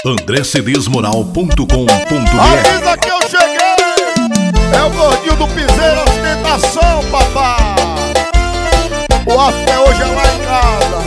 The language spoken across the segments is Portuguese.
andrecedesmoral.com.br. Avisa que eu cheguei. É o gordinho do piseiro, ostentação, papai. O after hoje é lá em casa.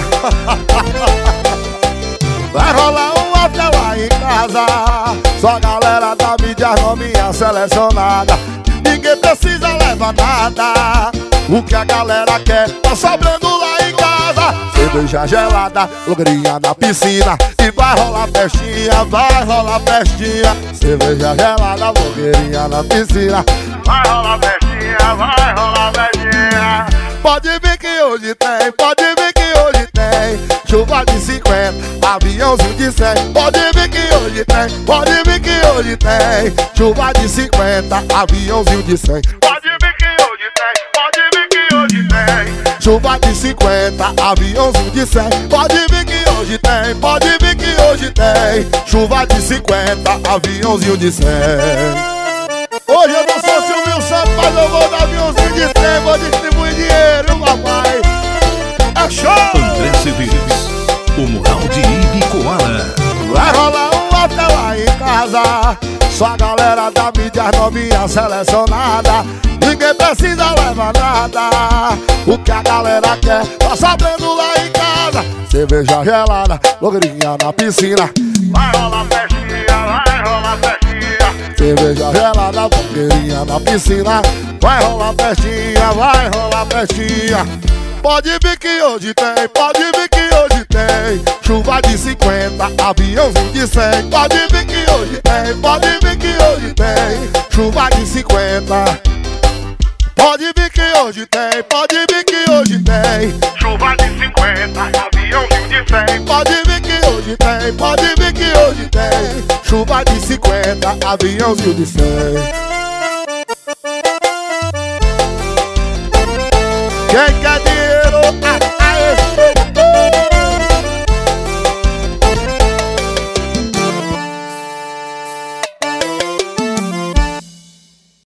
Vai rolar um after lá em casa. Só a galera da mídia novinha selecionada. Ninguém precisa levar nada. O que a galera quer tá sobrando lá em casa. Cerveja gelada, blogueirinha na piscina. E vai rolar festinha, vai rolar festinha. Cerveja gelada, blogueirinha na piscina. Vai rolar festinha, vai rolar festinha. Pode vir que hoje tem, pode vir que hoje tem. Chuva de 50, aviãozinho de 100. Pode vir que hoje tem, pode vir que hoje tem. Chuva de 50, aviãozinho de 100. Pode vir que hoje tem, pode vir que hoje tem. Chuva de 50, aviãozinho de 100. Pode vir que hoje tem, pode vir que hoje tem. Chuva de 50, aviãozinho de 100. Hoje eu não sou Silvio Santos, mas eu vou dar aviãozinho de 100. Vou distribuir dinheiro, papai. É show! André Cedês, o moral de Ibicoara. Vai rolar um after lá em casa. Só a galera da mídia novinha selecionada. Ninguém precisa levar nada. O que a galera quer tá sobrando lá em casa. Cerveja gelada, blogueirinha na piscina. Vai rolar festinha, vai rolar festinha. Cerveja gelada, blogueirinha na piscina. Vai rolar festinha, vai rolar festinha. Pode vir que hoje tem, pode vir que hoje tem. Chuva de 50, aviãozinho de 100. Pode vir que hoje tem, pode vir que hoje tem. Chuva de 50. Pode vir que hoje tem, pode vir que hoje tem. Chuva de 50, aviãozinho de 100. Pode vir que hoje tem, pode vir que hoje tem. Chuva de 50, aviãozinho de 100.